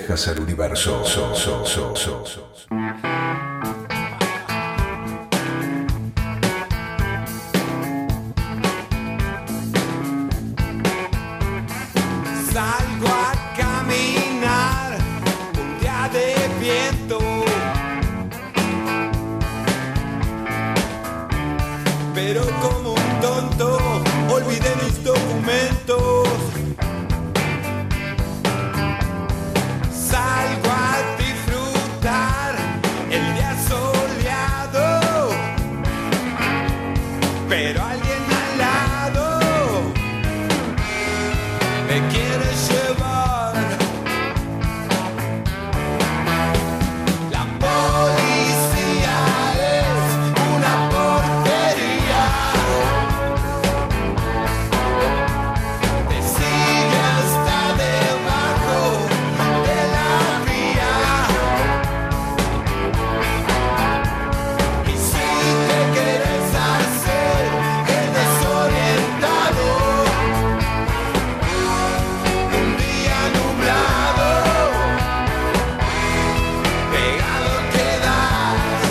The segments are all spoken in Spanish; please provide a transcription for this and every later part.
dejas al universo. Salgo a caminar un día de viento, pero como un tonto olvidé mis documentos. Salgo a disfrutar el día soleado, pero alguien al lado me quiere llevar. La policía es una porquería, te sigue hasta debajo de la vía. Y si te quieres hacer el desorientado, un día nublado, pegado quedas.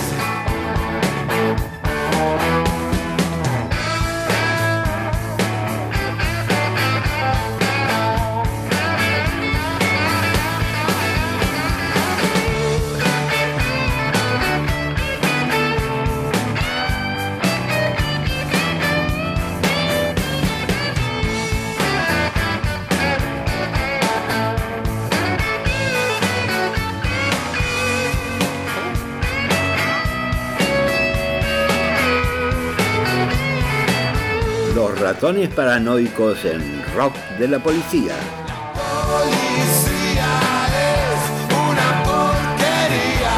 Los ratones paranoicos en Rock de la Policía. Policía es una porquería,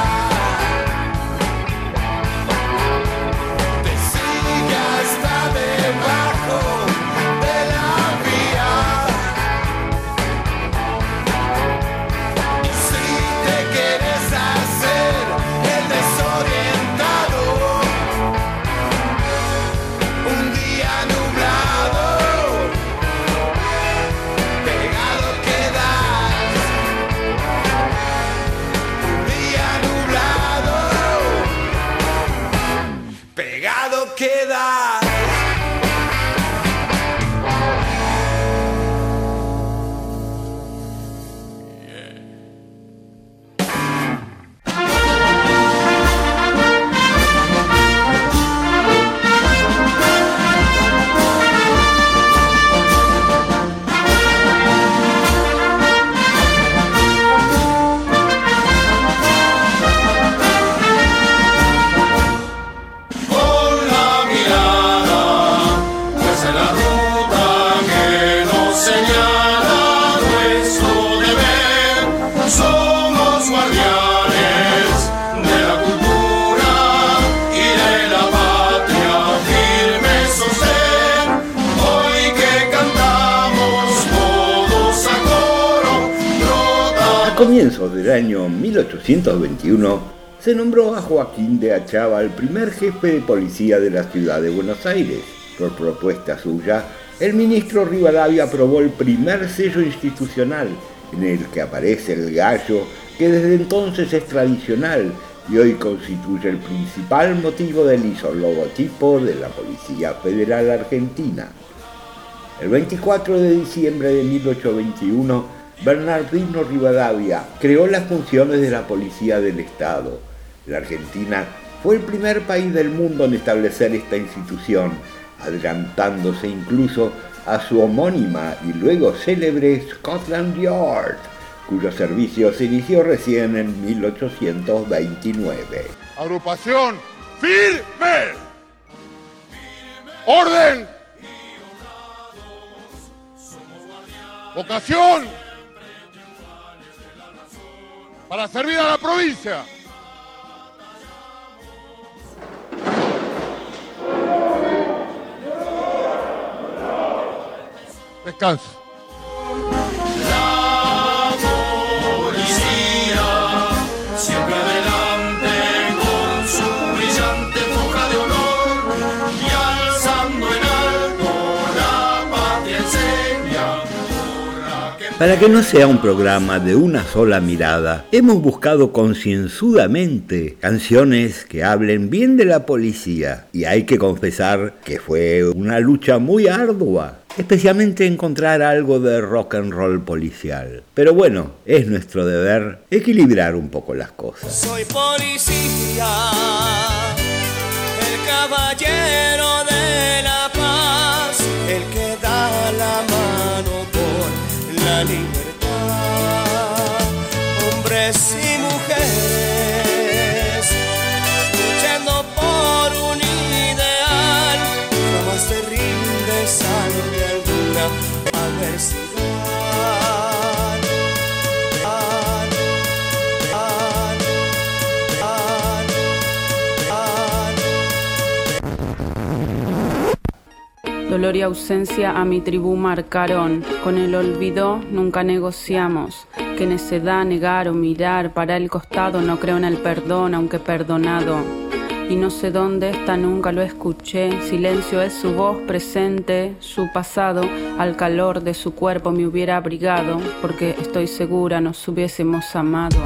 te sigue hasta debajo de la vía. Y si te quieres hacer el desorientado, un día nublado, pegado quedas. Un día nublado, pegado quedas. Con la mirada, pues en la ruta que nos señala nuestro deber, somos guardianes de la cultura y de la patria, firme sostén. Hoy que cantamos todos a coro, brota. A comienzos del año 1821 se nombró a Joaquín de Achava el primer jefe de policía de la ciudad de Buenos Aires. Por propuesta suya, el ministro Rivadavia aprobó el primer sello institucional, en el que aparece el gallo, que desde entonces es tradicional y hoy constituye el principal motivo del logotipo de la Policía Federal Argentina. El 24 de diciembre de 1821, Bernardino Rivadavia creó las funciones de la Policía del Estado. La Argentina fue el primer país del mundo en establecer esta institución, adelantándose incluso a su homónima y luego célebre Scotland Yard, cuyo servicio se inició recién en 1829. Agrupación firme. Orden. Vocación para servir a la provincia. Descanso. La policía siempre adelante con su brillante foja de honor y alzando en alto la patria enseña por la que Para que no sea un programa de una sola mirada, hemos buscado concienzudamente canciones que hablen bien de la policía. Y hay que confesar que fue una lucha muy ardua, especialmente encontrar algo de rock and roll policial. Pero bueno, es nuestro deber equilibrar un poco las cosas. Soy policía, el caballero de la paz, el que da la mano por la libertad. Hombres y mujeres luchando por un ideal, jamás te rindes ante alguna adversidad. Dolor y ausencia a mi tribu marcaron, con el olvido nunca negociamos, que necedad negar o mirar para el costado, no creo en el perdón aunque perdonado. Y no sé dónde está, nunca lo escuché, silencio es su voz presente, su pasado, al calor de su cuerpo me hubiera abrigado, porque estoy segura nos hubiésemos amado.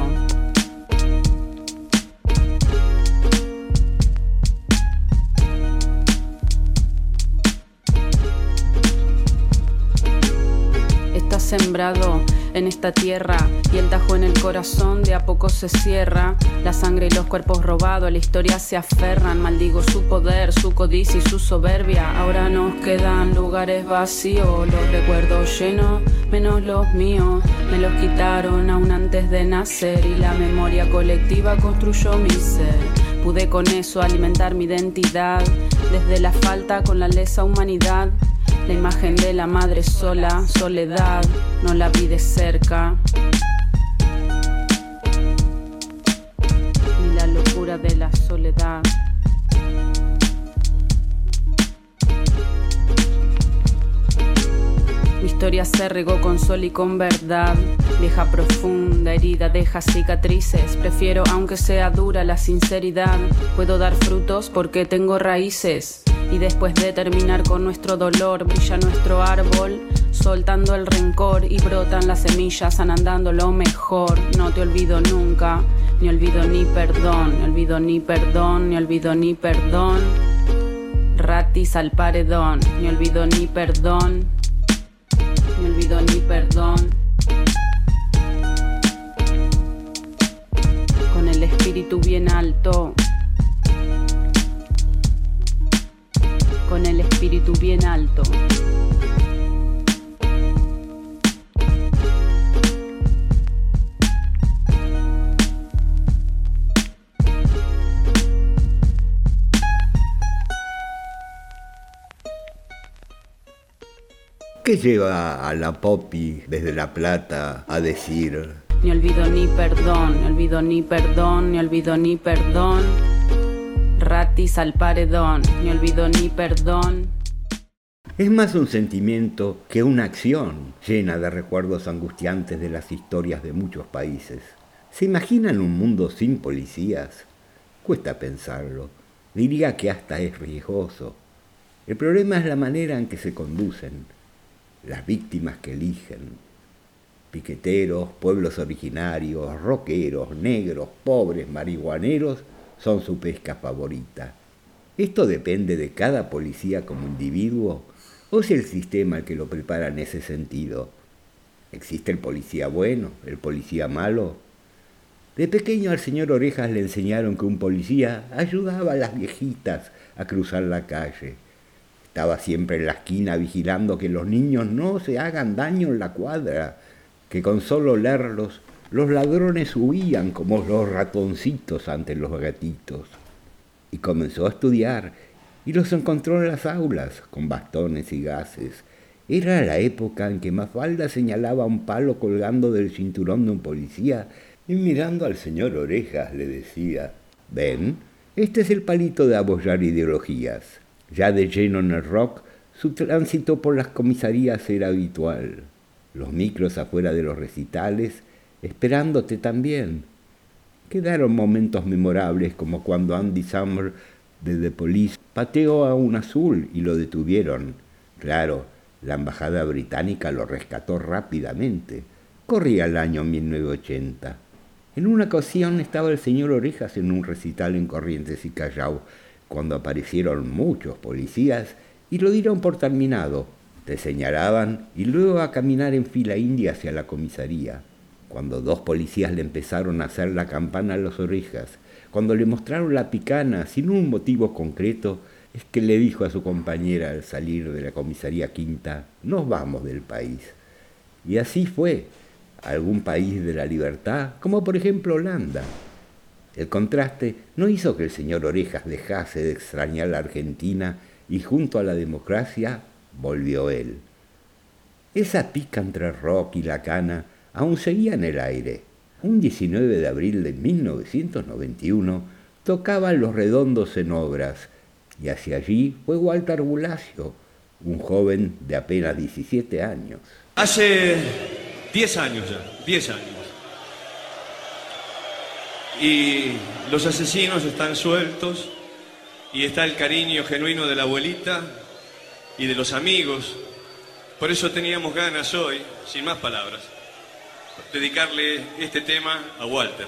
Sembrado en esta tierra y el tajo en el corazón de a poco se cierra. La sangre y los cuerpos robados a la historia se aferran. Maldigo su poder, su codicia y su soberbia. Ahora nos quedan lugares vacíos, los recuerdos llenos, menos los míos. Me los quitaron aún antes de nacer y la memoria colectiva construyó mi ser. Pude con eso alimentar mi identidad, desde la falta con la lesa humanidad. La imagen de la madre sola, soledad, no la vi de cerca. Ni la locura de la soledad. Mi historia se regó con sol y con verdad. Vieja profunda, herida, deja cicatrices. Prefiero, aunque sea dura, la sinceridad. Puedo dar frutos porque tengo raíces. Y después de terminar con nuestro dolor, brilla nuestro árbol, soltando el rencor y brotan las semillas, sanando lo mejor. No te olvido nunca, ni olvido ni perdón, ni olvido ni perdón, ni olvido ni perdón. Ratis al paredón, ni olvido ni perdón, ni olvido ni perdón. Con el espíritu bien alto. Con el espíritu bien alto. ¿Qué lleva a la Popi desde La Plata a decir? Ni olvido ni perdón, ni olvido ni perdón, ni olvido ni perdón. Ratis al paredón, ni olvido ni perdón. Es más un sentimiento que una acción llena de recuerdos angustiantes de las historias de muchos países. ¿Se imaginan un mundo sin policías? Cuesta pensarlo. Diría que hasta es riesgoso. El problema es la manera en que se conducen, las víctimas que eligen. Piqueteros, pueblos originarios, rockeros, negros, pobres, marihuaneros son su pesca favorita. ¿Esto depende de cada policía como individuo o es el sistema el que lo prepara en ese sentido? ¿Existe el policía bueno, el policía malo? De pequeño al señor Orejas le enseñaron que un policía ayudaba a las viejitas a cruzar la calle. Estaba siempre en la esquina vigilando que los niños no se hagan daño en la cuadra, que con solo olerlos los ladrones huían como los ratoncitos ante los gatitos. Y comenzó a estudiar y los encontró en las aulas con bastones y gases. Era la época en que Mafalda señalaba un palo colgando del cinturón de un policía y mirando al señor Orejas le decía: «Ven, este es el palito de apoyar ideologías». Ya de lleno en el rock, su tránsito por las comisarías era habitual. Los micros afuera de los recitales, esperándote también. Quedaron momentos memorables como cuando Andy Samberg de The Police pateó a un azul y lo detuvieron. Claro, La embajada británica lo rescató rápidamente. Corría el año 1980. En una ocasión estaba el señor Orejas en un recital en Corrientes y Callao, cuando aparecieron muchos policías y lo dieron por terminado. Te señalaban y luego a caminar en fila india hacia la comisaría. Cuando 2 policías le empezaron a hacer la campana a los Orejas, cuando le mostraron la picana sin un motivo concreto, es que le dijo a su compañera al salir de la comisaría quinta: nos vamos del país. Y así fue, a algún país de la libertad, como por ejemplo Holanda. El contraste no hizo que el señor Orejas dejase de extrañar la Argentina y junto a la democracia volvió él. Esa pica entre rock y la cana aún seguía en el aire. Un 19 de abril de 1991 tocaban Los Redondos en Obras, y hacia allí fue Walter Bulacio, un joven de apenas 17 años. Hace 10 años ya, 10 años. Y los asesinos están sueltos, y está el cariño genuino de la abuelita y de los amigos. Por eso teníamos ganas hoy, sin más palabras, dedicarle este tema a Walter.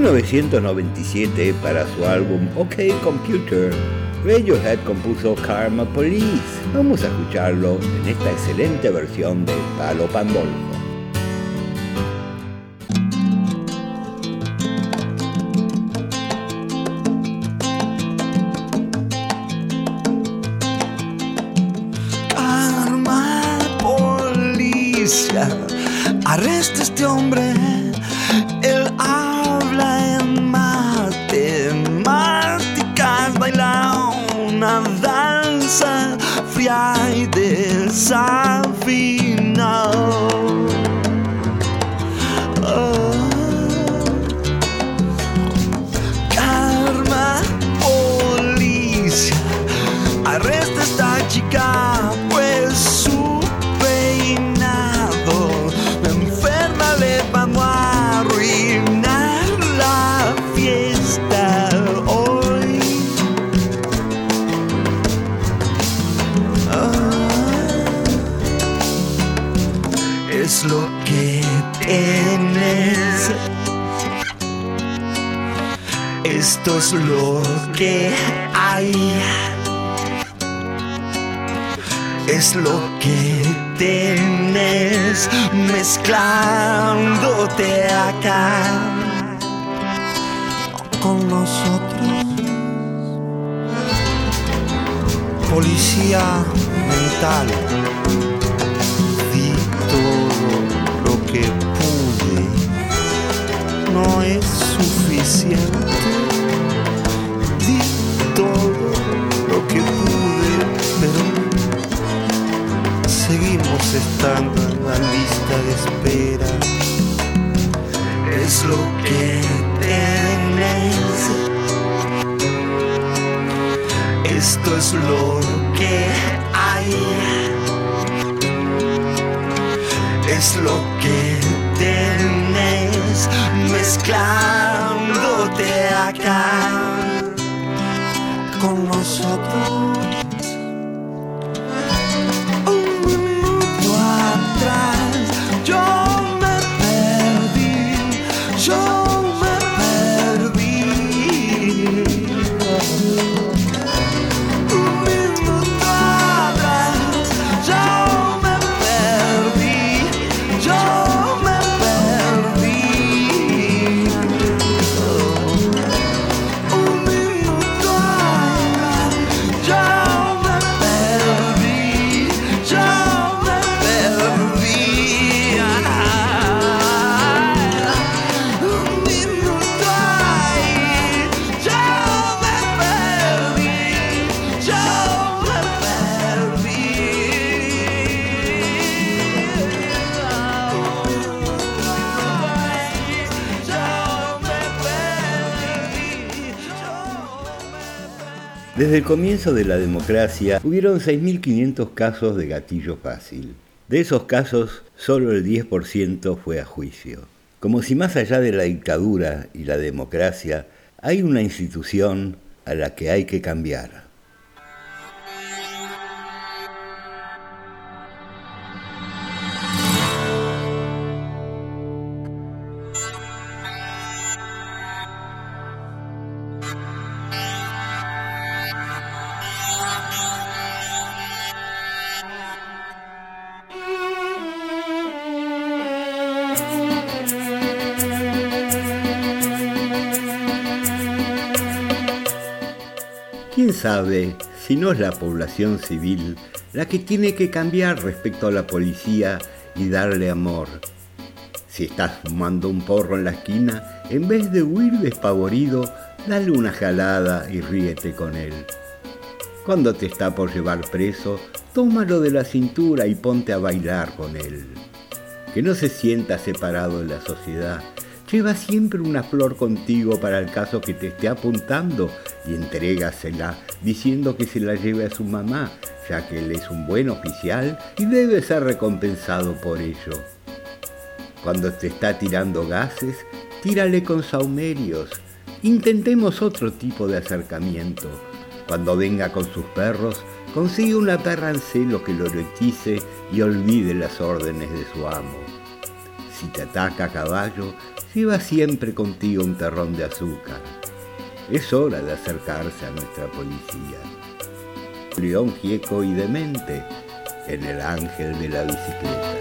1997, para su álbum OK Computer, Radiohead compuso Karma Police. Vamos a escucharlo en esta excelente versión de Palo Pandolfo. Karma Policia, arresta a este hombre. Él habla en matemáticas, baila una danza fría y desafinada. Karma Policia, arresta a esta chica, pues su peinado me enferma, le vamos a arruinar la fiesta hoy. Es lo que tienes, esto es lo que hay, es lo que tienes, mezclándote acá con nosotros. Policía mental, di todo lo que pude, no es suficiente. Di todo lo que pude, pero seguimos estando en la lista de espera. Es lo que tienes, esto es lo que hay, es lo que tienes, mezclándote acá con nosotros. Desde el comienzo de la democracia hubieron 6.500 casos de gatillo fácil. De esos casos, solo el 10% fue a juicio. Como si más allá de la dictadura y la democracia, hay una institución a la que hay que cambiar. ¿Quién sabe si no es la población civil la que tiene que cambiar respecto a la policía y darle amor? Si estás fumando un porro en la esquina, en vez de huir despavorido, dale una jalada y ríete con él. Cuando te está por llevar preso, tómalo de la cintura y ponte a bailar con él. Que no se sienta separado de la sociedad. Lleva siempre una flor contigo para el caso que te esté apuntando y entrégasela diciendo que se la lleve a su mamá, ya que él es un buen oficial y debe ser recompensado por ello. Cuando te está tirando gases, tírale con saumerios. Intentemos otro tipo de acercamiento. Cuando venga con sus perros, consigue una perra en celo que lo erotice y olvide las órdenes de su amo. Si te ataca a caballo, lleva siempre contigo un terrón de azúcar. Es hora de acercarse a nuestra policía. León quieco y demente en El ángel de la bicicleta.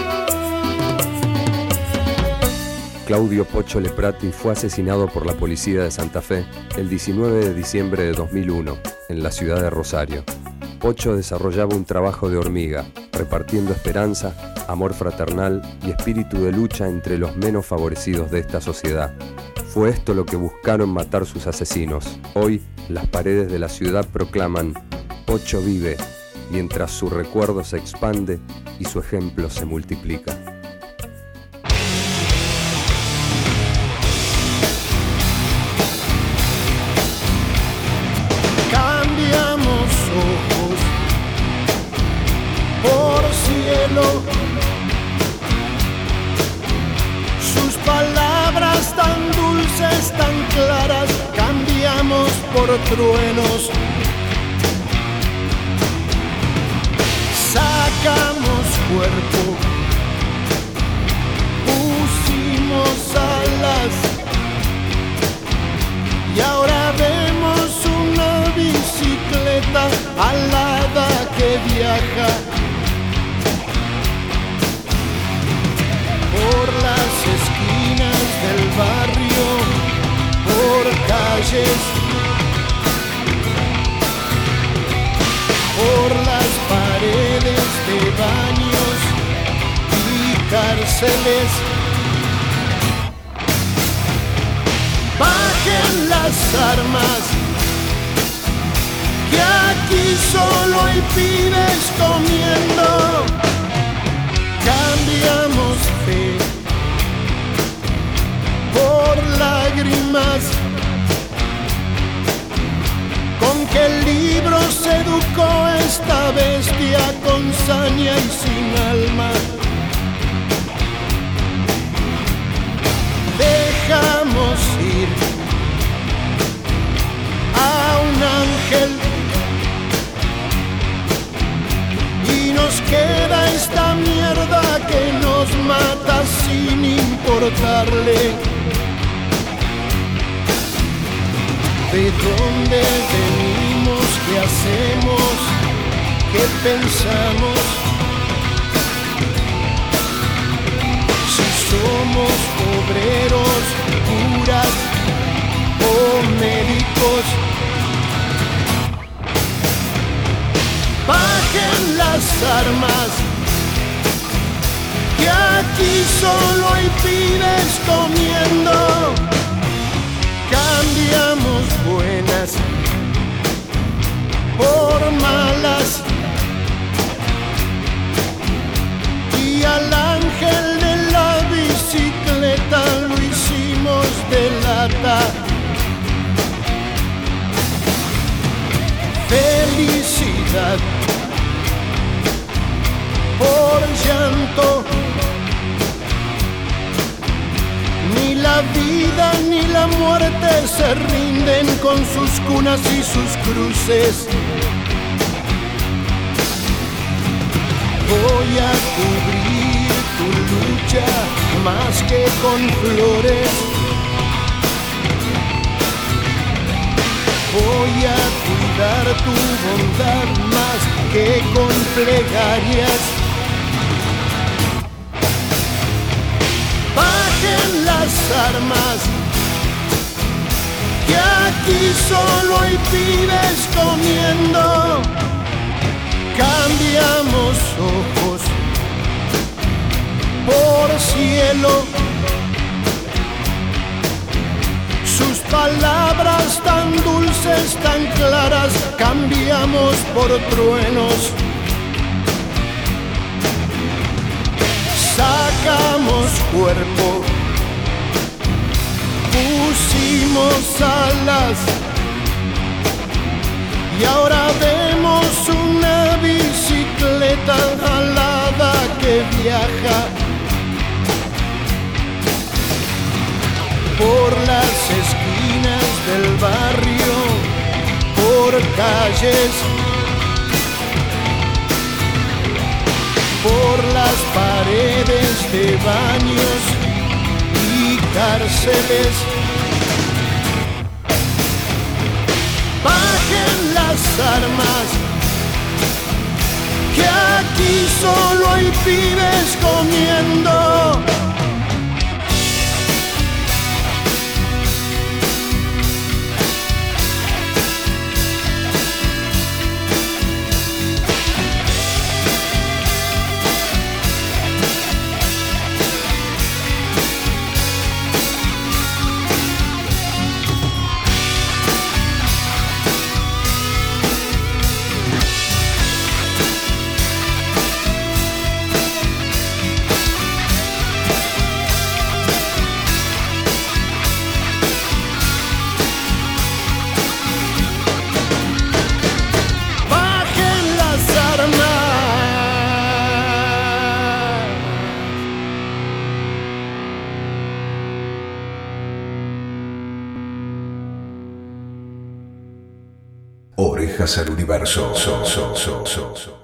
Claudio Pocho Leprati fue asesinado por la policía de Santa Fe el 19 de diciembre de 2001 en la ciudad de Rosario. Pocho desarrollaba un trabajo de hormiga, repartiendo esperanza, amor fraternal y espíritu de lucha entre los menos favorecidos de esta sociedad. Fue esto lo que buscaron matar sus asesinos. Hoy, las paredes de la ciudad proclaman: Pocho vive, mientras su recuerdo se expande y su ejemplo se multiplica. Cambiamos ojos por cielo, sus palabras tan dulces, tan claras, cambiamos por truenos. Sacamos cuerpo, pusimos alas, y ahora vemos una bicicleta alada que viaja por las esquinas del barrio, por calles, por las paredes de baños y cárceles. Bajen las armas, que aquí solo hay pibes comiendo. Cambiamos fe por lágrimas, con que el libro se educó esta bestia con saña y sin alma. Dejamos ir a un ángel y nos queda esta mierda que nos mata sin importarle de dónde venimos, qué hacemos, qué pensamos, si somos obreros, curas o médicos. Bajen las armas, que aquí solo hay pibes comiendo. Cambiamos buenas por malas, y al ángel de la bicicleta lo hicimos de lata. Felicidad por llanto, ni la vida ni la muerte se rinden con sus cunas y sus cruces. Voy a cubrir tu lucha más que con flores. Voy a cuidar tu bondad más que con plegarias. Bajen las armas, que aquí solo hay pibes comiendo. Cambiamos ojos por cielo, sus palabras tan dulces, tan claras, cambiamos por truenos. Sacamos cuerpo, pusimos alas, y ahora vemos una bicicleta alada que viaja por las esquinas del barrio, por calles, por las paredes de baños y cárceles. Bajen las armas, que aquí solo hay pibes comiendo. Orejas al universo.